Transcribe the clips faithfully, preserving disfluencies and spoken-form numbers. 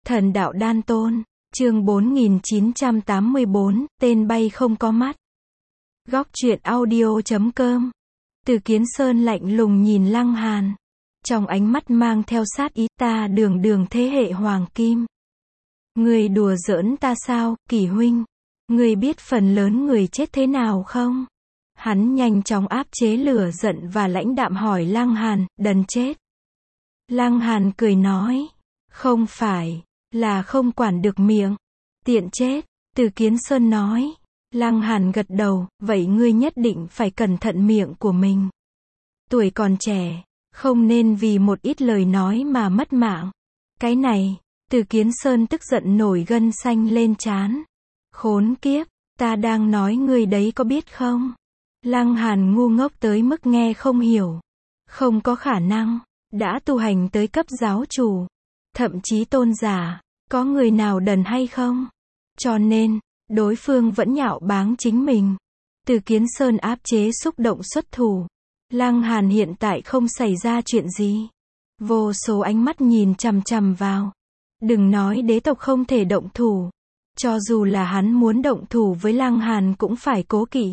Thần đạo đan tôn, chương bốn nghìn chín trăm tám mươi bốn, tên bay không có mắt. Góc truyện audio chấm com. Từ Kiến Sơn lạnh lùng nhìn Lăng Hàn. Trong ánh mắt mang theo sát ý, ta đường đường thế hệ hoàng kim. Người đùa giỡn ta sao, Kỳ huynh? Người biết phần lớn người chết thế nào không? Hắn nhanh chóng áp chế lửa giận và lãnh đạm hỏi Lăng Hàn, đần chết. Lăng Hàn cười nói, không phải, là không quản được miệng. Tiện chết, Từ Kiến Sơn nói. Lăng Hàn gật đầu, vậy ngươi nhất định phải cẩn thận miệng của mình. Tuổi còn trẻ, không nên vì một ít lời nói mà mất mạng. Cái này, Từ Kiến Sơn tức giận nổi gân xanh lên trán. Khốn kiếp, ta đang nói ngươi đấy có biết không? Lăng Hàn ngu ngốc tới mức nghe không hiểu. Không có khả năng, đã tu hành tới cấp giáo chủ, thậm chí tôn giả, có người nào đần hay không? Cho nên, đối phương vẫn nhạo báng chính mình. Từ Kiến Sơn áp chế xúc động xuất thủ. Lăng Hàn hiện tại không xảy ra chuyện gì. Vô số ánh mắt nhìn chằm chằm vào. Đừng nói đế tộc không thể động thủ. Cho dù là hắn muốn động thủ với Lăng Hàn cũng phải cố kỵ.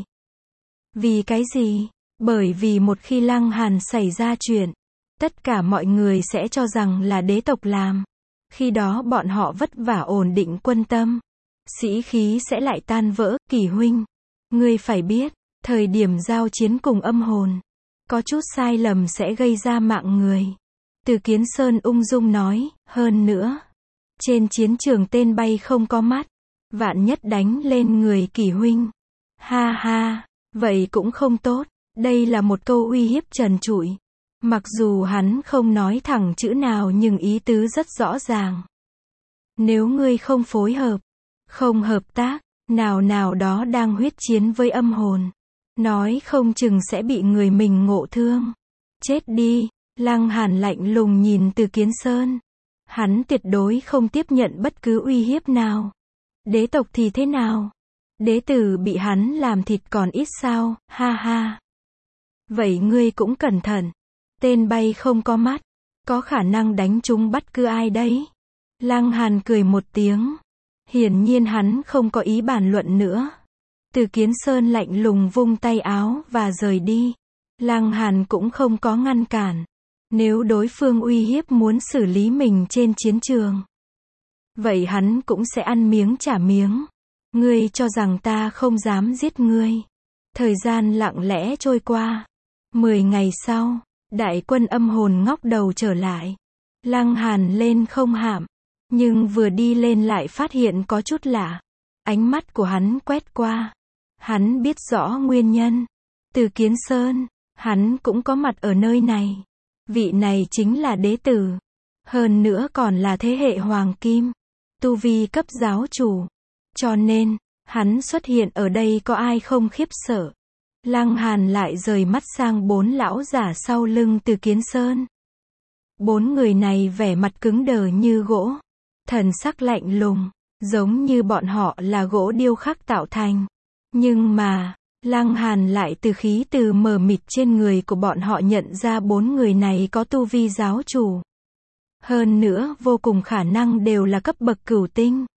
Vì cái gì? Bởi vì một khi Lăng Hàn xảy ra chuyện, tất cả mọi người sẽ cho rằng là đế tộc làm. Khi đó bọn họ vất vả ổn định quân tâm, sĩ khí sẽ lại tan vỡ. Kỳ huynh, ngươi phải biết, thời điểm giao chiến cùng âm hồn, có chút sai lầm sẽ gây ra mạng người. Từ Kiến Sơn ung dung nói, hơn nữa, trên chiến trường tên bay không có mắt, vạn nhất đánh lên người Kỳ huynh. Ha ha, vậy cũng không tốt. Đây là một câu uy hiếp trần trụi. Mặc dù hắn không nói thẳng chữ nào nhưng ý tứ rất rõ ràng. Nếu ngươi không phối hợp, không hợp tác, nào nào đó đang huyết chiến với âm hồn, nói không chừng sẽ bị người mình ngộ thương. Chết đi. Lăng Hàn lạnh lùng nhìn Từ Kiến Sơn. Hắn tuyệt đối không tiếp nhận bất cứ uy hiếp nào. Đế tộc thì thế nào? Đế tử bị hắn làm thịt còn ít sao, ha ha. Vậy ngươi cũng cẩn thận. Tên bay không có mắt, có khả năng đánh trúng bất cứ ai đấy. Lăng Hàn cười một tiếng. Hiển nhiên hắn không có ý bàn luận nữa. Từ Kiến Sơn lạnh lùng vung tay áo và rời đi. Lăng Hàn cũng không có ngăn cản. Nếu đối phương uy hiếp muốn xử lý mình trên chiến trường, vậy hắn cũng sẽ ăn miếng trả miếng. Ngươi cho rằng ta không dám giết ngươi. Thời gian lặng lẽ trôi qua. Mười ngày sau, đại quân âm hồn ngóc đầu trở lại. Lăng Hàn lên không hạm, nhưng vừa đi lên lại phát hiện có chút lạ. Ánh mắt của hắn quét qua. Hắn biết rõ nguyên nhân. Từ Kiến Sơn, hắn cũng có mặt ở nơi này. Vị này chính là đế tử. Hơn nữa còn là thế hệ hoàng kim. Tu vi cấp giáo chủ. Cho nên, hắn xuất hiện ở đây có ai không khiếp sợ. Lăng Hàn lại rời mắt sang bốn lão giả sau lưng Từ Kiến Sơn. Bốn người này vẻ mặt cứng đờ như gỗ. Thần sắc lạnh lùng, giống như bọn họ là gỗ điêu khắc tạo thành. Nhưng mà, Lăng Hàn lại từ khí từ mờ mịt trên người của bọn họ nhận ra bốn người này có tu vi giáo chủ. Hơn nữa, vô cùng khả năng đều là cấp bậc cửu tinh.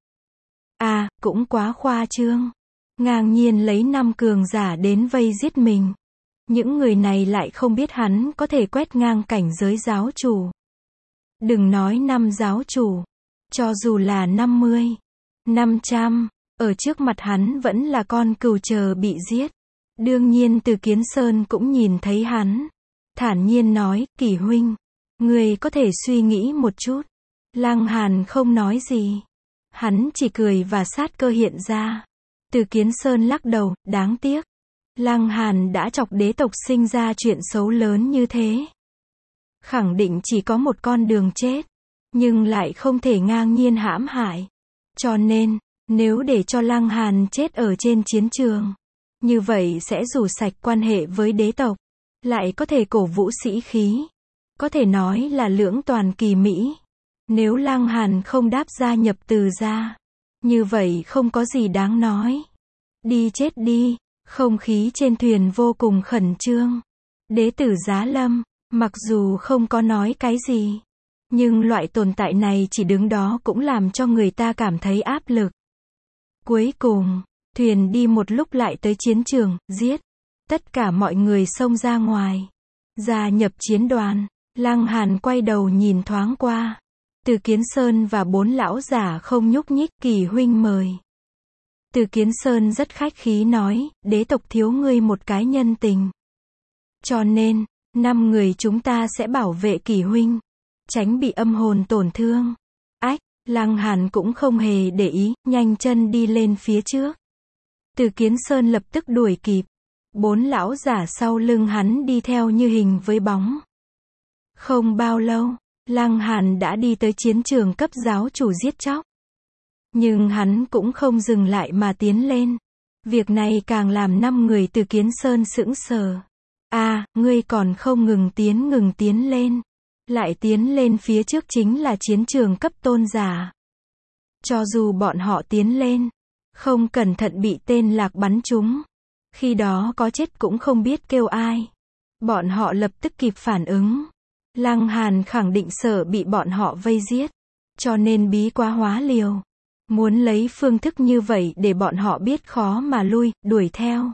À, cũng quá khoa trương. Ngang nhiên lấy năm cường giả đến vây giết mình. Những người này lại không biết hắn có thể quét ngang cảnh giới giáo chủ. Đừng nói năm giáo chủ. Cho dù là năm mươi, năm trăm, ở trước mặt hắn vẫn là con cừu chờ bị giết. Đương nhiên Từ Kiến Sơn cũng nhìn thấy hắn. Thản nhiên nói, Kỳ huynh, ngươi có thể suy nghĩ một chút. Lăng Hàn không nói gì. Hắn chỉ cười và sát cơ hiện ra. Từ Kiến Sơn lắc đầu, đáng tiếc. Lăng Hàn đã chọc đế tộc sinh ra chuyện xấu lớn như thế. Khẳng định chỉ có một con đường chết. Nhưng lại không thể ngang nhiên hãm hại. Cho nên, nếu để cho Lăng Hàn chết ở trên chiến trường, như vậy sẽ rủ sạch quan hệ với đế tộc. Lại có thể cổ vũ sĩ khí. Có thể nói là lưỡng toàn kỳ mỹ. Nếu Lăng Hàn không đáp gia nhập Từ gia, như vậy không có gì đáng nói. Đi chết đi. Không khí trên thuyền vô cùng khẩn trương. Đế tử Giá Lâm, mặc dù không có nói cái gì, Nhưng loại tồn tại này chỉ đứng đó cũng làm cho người ta cảm thấy áp lực. Cuối cùng, thuyền đi một lúc lại tới chiến trường, giết. Tất cả mọi người xông ra ngoài. Gia nhập chiến đoàn. Lăng Hàn quay đầu nhìn thoáng qua. Từ Kiến Sơn và bốn lão giả không nhúc nhích. Kỳ huynh mời. Từ Kiến Sơn rất khách khí nói, đế tộc thiếu ngươi một cái nhân tình. Cho nên, năm người chúng ta sẽ bảo vệ Kỳ huynh. Tránh bị âm hồn tổn thương. Ách, Lăng Hàn cũng không hề để ý, nhanh chân đi lên phía trước. Từ Kiến Sơn lập tức đuổi kịp. Bốn lão giả sau lưng hắn đi theo như hình với bóng. Không bao lâu, Lăng Hàn đã đi tới chiến trường cấp giáo chủ giết chóc. Nhưng hắn cũng không dừng lại mà tiến lên. Việc này càng làm năm người Từ Kiến Sơn sững sờ. À, ngươi còn không ngừng tiến ngừng tiến lên. Lại tiến lên phía trước chính là chiến trường cấp tôn giả. Cho dù bọn họ tiến lên, không cẩn thận bị tên lạc bắn trúng. Khi đó có chết cũng không biết kêu ai. Bọn họ lập tức kịp phản ứng. Lăng Hàn khẳng định sợ bị bọn họ vây giết. Cho nên bí quá hóa liều. Muốn lấy phương thức như vậy để bọn họ biết khó mà lui, đuổi theo.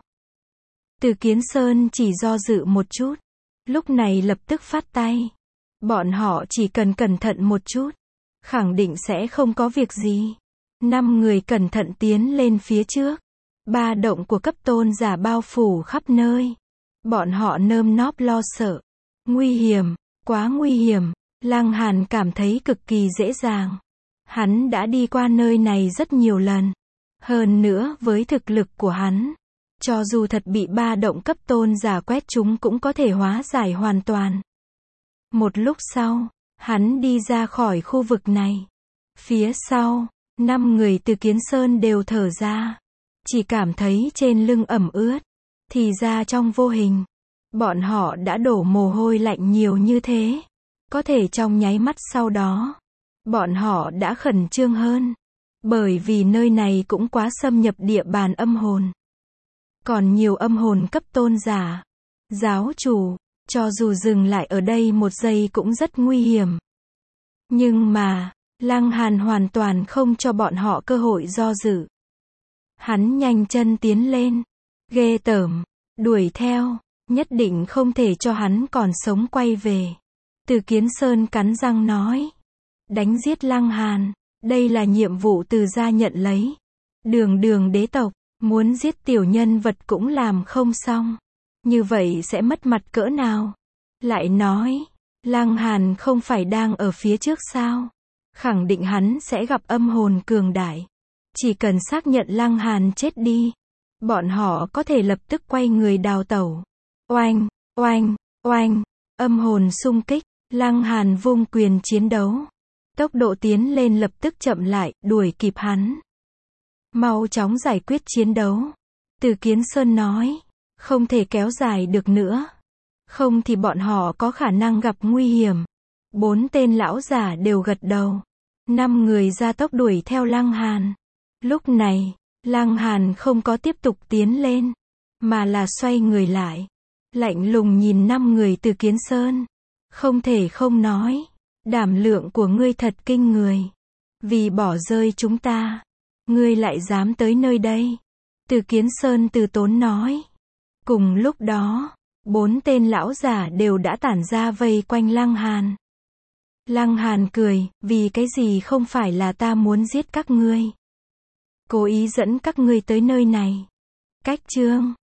Từ Kiến Sơn chỉ do dự một chút. Lúc này lập tức phát tay. Bọn họ chỉ cần cẩn thận một chút. Khẳng định sẽ không có việc gì. Năm người cẩn thận tiến lên phía trước. Ba động của cấp tôn giả bao phủ khắp nơi. Bọn họ nơm nóp lo sợ. Nguy hiểm, quá nguy hiểm. Lăng Hàn cảm thấy cực kỳ dễ dàng. Hắn đã đi qua nơi này rất nhiều lần. Hơn nữa với thực lực của hắn, cho dù thật bị ba động cấp tôn giả quét chúng cũng có thể hóa giải hoàn toàn. Một lúc sau, hắn đi ra khỏi khu vực này. Phía sau, năm người Từ Kiến Sơn đều thở ra. Chỉ cảm thấy trên lưng ẩm ướt. Thì ra trong vô hình, bọn họ đã đổ mồ hôi lạnh nhiều như thế. Có thể trong nháy mắt sau đó, bọn họ đã khẩn trương hơn. Bởi vì nơi này cũng quá xâm nhập địa bàn âm hồn. Còn nhiều âm hồn cấp tôn giả. Giáo chủ, cho dù dừng lại ở đây một giây cũng rất nguy hiểm. Nhưng mà, Lăng Hàn hoàn toàn không cho bọn họ cơ hội do dự. Hắn nhanh chân tiến lên. Ghê tởm. Đuổi theo. Nhất định không thể cho hắn còn sống quay về. Từ Kiến Sơn cắn răng nói. Đánh giết Lăng Hàn. Đây là nhiệm vụ từ gia nhận lấy. Đường đường đế tộc. Muốn giết tiểu nhân vật cũng làm không xong. Như vậy sẽ mất mặt cỡ nào. Lại nói. Lăng Hàn không phải đang ở phía trước sao. Khẳng định hắn sẽ gặp âm hồn cường đại. Chỉ cần xác nhận Lăng Hàn chết đi. Bọn họ có thể lập tức quay người đào tẩu. Oanh, oanh, oanh. Âm hồn xung kích. Lăng Hàn vung quyền chiến đấu. Tốc độ tiến lên lập tức chậm lại, đuổi kịp hắn. Mau chóng giải quyết chiến đấu. Từ Kiến Sơn nói. Không thể kéo dài được nữa. Không thì bọn họ có khả năng gặp nguy hiểm. Bốn tên lão giả đều gật đầu. Năm người ra tốc đuổi theo Lăng Hàn. Lúc này, Lăng Hàn không có tiếp tục tiến lên. Mà là xoay người lại. Lạnh lùng nhìn năm người Từ Kiến Sơn. Không thể không nói. Đảm lượng của ngươi thật kinh người. Vì bỏ rơi chúng ta. Ngươi lại dám tới nơi đây. Từ Kiến Sơn từ tốn nói. Cùng lúc đó, bốn tên lão giả đều đã tản ra vây quanh Lăng Hàn. Lăng Hàn cười, vì cái gì không phải là ta muốn giết các ngươi. Cố ý dẫn các ngươi tới nơi này. Cách chương